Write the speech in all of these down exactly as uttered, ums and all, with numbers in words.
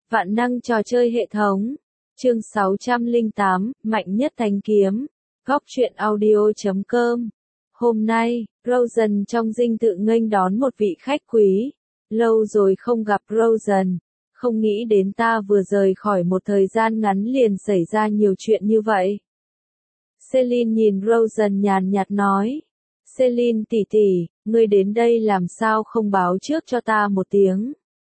Vạn năng trò chơi hệ thống. Chương sáu trăm lẻ tám, Mạnh nhất thanh kiếm. Góc truyện audio chấm com. Hôm nay, Rosen trong dinh thự nghênh đón một vị khách quý. Lâu rồi không gặp Rosen. Không nghĩ đến ta vừa rời khỏi một thời gian ngắn liền xảy ra nhiều chuyện như vậy. Celine nhìn Rosen nhàn nhạt nói. Celine tỷ tỷ, ngươi đến đây làm sao không báo trước cho ta một tiếng?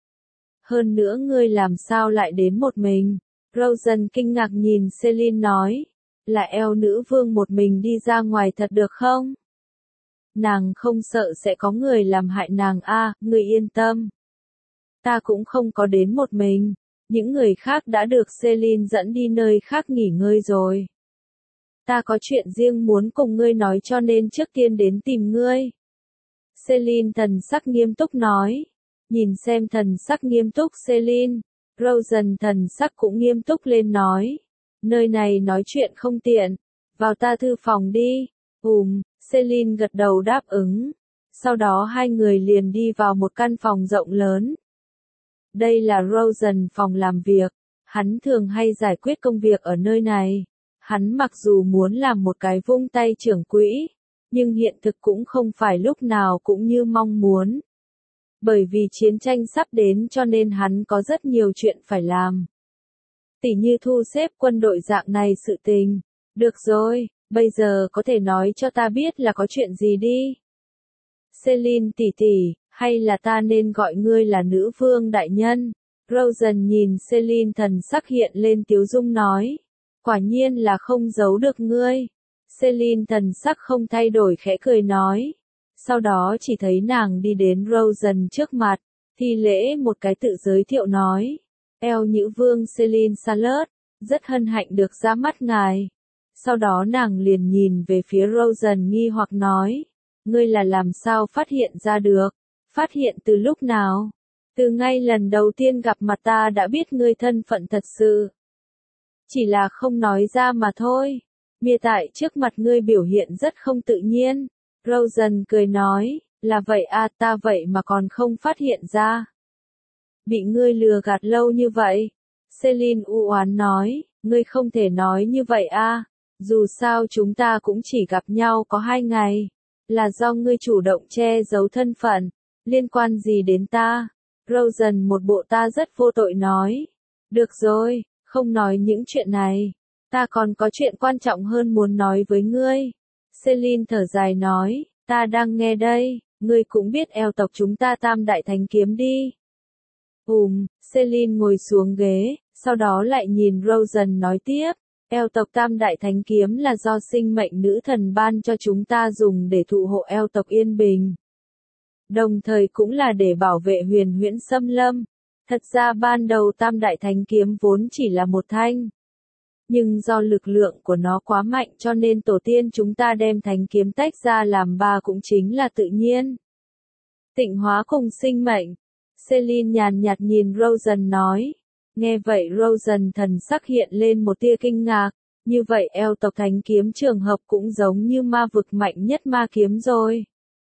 Hơn nữa ngươi làm sao lại đến một mình? Rosen kinh ngạc nhìn Celine nói. Là eo nữ vương một mình đi ra ngoài thật được không? Nàng không sợ sẽ có người làm hại nàng a, à, ngươi yên tâm. Ta cũng không có đến một mình. Những người khác đã được Celine dẫn đi nơi khác nghỉ ngơi rồi. Ta có chuyện riêng muốn cùng ngươi nói cho nên trước tiên đến tìm ngươi. Celine thần sắc nghiêm túc nói. Nhìn xem thần sắc nghiêm túc Celine, Rosen thần sắc cũng nghiêm túc lên nói. Nơi này nói chuyện không tiện, vào ta thư phòng đi. Ừm, Celine gật đầu đáp ứng. Sau đó hai người liền đi vào một căn phòng rộng lớn. Đây là Rosen phòng làm việc, hắn thường hay giải quyết công việc ở nơi này. Hắn mặc dù muốn làm một cái vung tay trưởng quỹ, nhưng hiện thực cũng không phải lúc nào cũng như mong muốn. Bởi vì chiến tranh sắp đến cho nên hắn có rất nhiều chuyện phải làm. Tỉ như thu xếp quân đội dạng này sự tình. Được rồi, bây giờ có thể nói cho ta biết là có chuyện gì đi. Celine tỷ tỷ, hay là ta nên gọi ngươi là nữ vương đại nhân? Rosen nhìn Celine thần sắc hiện lên tiếu dung nói. Quả nhiên là không giấu được ngươi. Celine thần sắc không thay đổi khẽ cười nói. Sau đó chỉ thấy nàng đi đến Rosen trước mặt, thi lễ một cái tự giới thiệu nói. Eo nữ vương Celine Charlotte, rất hân hạnh được ra mắt ngài. Sau đó nàng liền nhìn về phía Rosen nghi hoặc nói. Ngươi là làm sao phát hiện ra được? Phát hiện từ lúc nào? Từ ngay lần đầu tiên gặp mặt ta đã biết ngươi thân phận thật sự. Chỉ là không nói ra mà thôi. Miêu tại trước mặt ngươi biểu hiện rất không tự nhiên. Rosen cười nói, là vậy à, ta vậy mà còn không phát hiện ra. Bị ngươi lừa gạt lâu như vậy. Celine u oán nói, ngươi không thể nói như vậy à, dù sao chúng ta cũng chỉ gặp nhau có hai ngày. Là do ngươi chủ động che giấu thân phận, liên quan gì đến ta? Rosen một bộ ta rất vô tội nói. Được rồi, không nói những chuyện này. Ta còn có chuyện quan trọng hơn muốn nói với ngươi. Celine thở dài nói, ta đang nghe đây, ngươi cũng biết eo tộc chúng ta tam đại thánh kiếm đi. Ừm, Celine ngồi xuống ghế, sau đó lại nhìn Rosen nói tiếp, eo tộc tam đại thánh kiếm là do sinh mệnh nữ thần ban cho chúng ta dùng để thụ hộ eo tộc yên bình. Đồng thời cũng là để bảo vệ huyền huyễn xâm lâm. Thật ra ban đầu tam đại thánh kiếm vốn chỉ là một thanh. Nhưng do lực lượng của nó quá mạnh cho nên tổ tiên chúng ta đem thánh kiếm tách ra làm ba cũng chính là tự nhiên. Tịnh hóa cùng sinh mệnh. Celine nhàn nhạt nhìn Rosen nói. Nghe vậy Rosen thần sắc hiện lên một tia kinh ngạc. Như vậy eo tộc thánh kiếm trường hợp cũng giống như ma vực mạnh nhất ma kiếm rồi.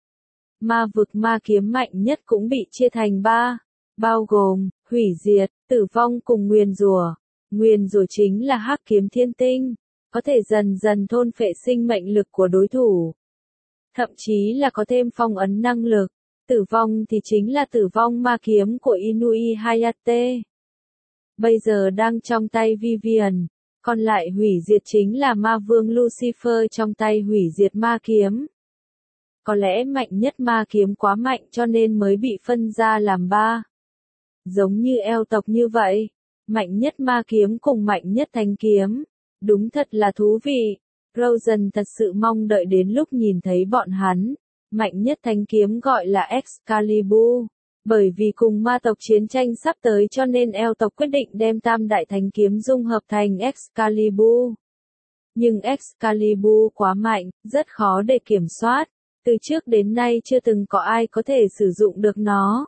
Ma vực ma kiếm mạnh nhất cũng bị chia thành ba. Bao gồm, hủy diệt, tử vong cùng nguyền rủa. Nguyền rủa chính là hắc kiếm thiên tinh, có thể dần dần thôn phệ sinh mệnh lực của đối thủ. Thậm chí là có thêm phong ấn năng lực. Tử vong thì chính là tử vong ma kiếm của Inui Hayate. Bây giờ đang trong tay Vivian, còn lại hủy diệt chính là ma vương Lucifer trong tay hủy diệt ma kiếm. Có lẽ mạnh nhất ma kiếm quá mạnh cho nên mới bị phân ra làm ba. Giống như eo tộc như vậy. Mạnh nhất ma kiếm cùng mạnh nhất thánh kiếm. Đúng thật là thú vị. Rosen thật sự mong đợi đến lúc nhìn thấy bọn hắn. Mạnh nhất thánh kiếm gọi là Excalibur. Bởi vì cùng ma tộc chiến tranh sắp tới cho nên eo tộc quyết định đem tam đại thánh kiếm dung hợp thành Excalibur. Nhưng Excalibur quá mạnh, rất khó để kiểm soát. Từ trước đến nay chưa từng có ai có thể sử dụng được nó.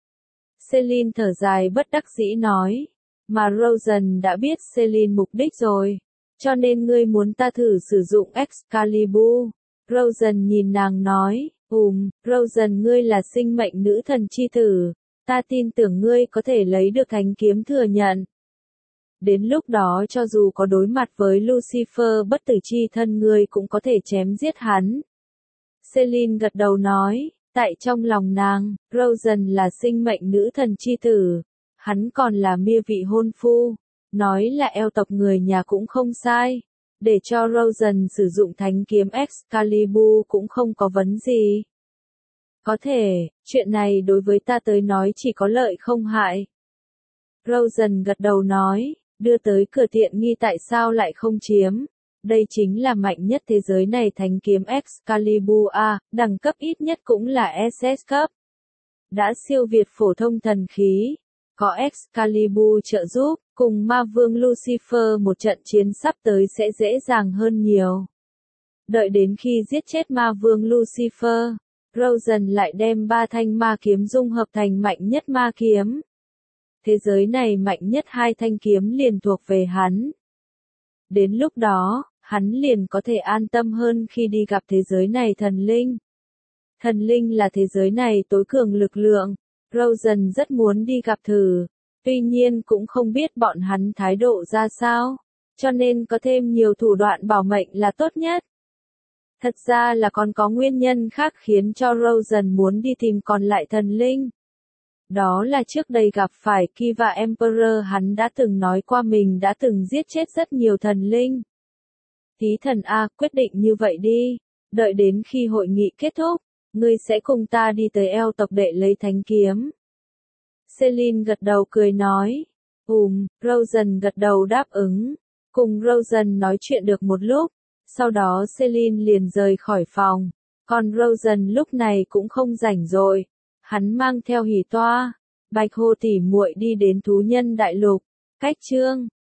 Celine thở dài bất đắc dĩ nói. Mà Rosen đã biết Celine mục đích rồi. Cho nên ngươi muốn ta thử sử dụng Excalibur. Rosen nhìn nàng nói. Ừm, Rosen ngươi là sinh mệnh nữ thần chi tử. Ta tin tưởng ngươi có thể lấy được thanh kiếm thừa nhận. Đến lúc đó cho dù có đối mặt với Lucifer bất tử chi thân ngươi cũng có thể chém giết hắn. Celine gật đầu nói, tại trong lòng nàng, Rosen là sinh mệnh nữ thần chi tử. Hắn còn là Mia vị hôn phu. Nói là eo tộc người nhà cũng không sai. Để cho Rosen sử dụng thánh kiếm Excalibur cũng không có vấn gì. Có thể, chuyện này đối với ta tới nói chỉ có lợi không hại. Rosen gật đầu nói, đưa tới cửa tiện nghi tại sao lại không chiếm. Đây chính là mạnh nhất thế giới này thánh kiếm Excalibur A, đẳng cấp ít nhất cũng là ét ét cấp. Đã siêu việt phổ thông thần khí. Có Excalibur trợ giúp, cùng ma vương Lucifer một trận chiến sắp tới sẽ dễ dàng hơn nhiều. Đợi đến khi giết chết ma vương Lucifer, Rosen lại đem ba thanh ma kiếm dung hợp thành mạnh nhất ma kiếm. Thế giới này mạnh nhất hai thanh kiếm liền thuộc về hắn. Đến lúc đó, hắn liền có thể an tâm hơn khi đi gặp thế giới này thần linh. Thần linh là thế giới này tối cường lực lượng. Rosen rất muốn đi gặp thử, tuy nhiên cũng không biết bọn hắn thái độ ra sao, cho nên có thêm nhiều thủ đoạn bảo mệnh là tốt nhất. Thật ra là còn có nguyên nhân khác khiến cho Rosen muốn đi tìm còn lại thần linh. Đó là trước đây gặp phải Kiva Emperor hắn đã từng nói qua mình đã từng giết chết rất nhiều thần linh. Tí thần A, quyết định như vậy đi, đợi đến khi hội nghị kết thúc. Ngươi sẽ cùng ta đi tới eo tộc đệ lấy thánh kiếm. Celine gật đầu cười nói. Ừm, Rosen gật đầu đáp ứng. Cùng Rosen nói chuyện được một lúc. Sau đó Celine liền rời khỏi phòng. Còn Rosen lúc này cũng không rảnh rồi. Hắn mang theo hỉ toa. Bạch Hồ tỉ muội đi đến thú nhân đại lục. Cách chương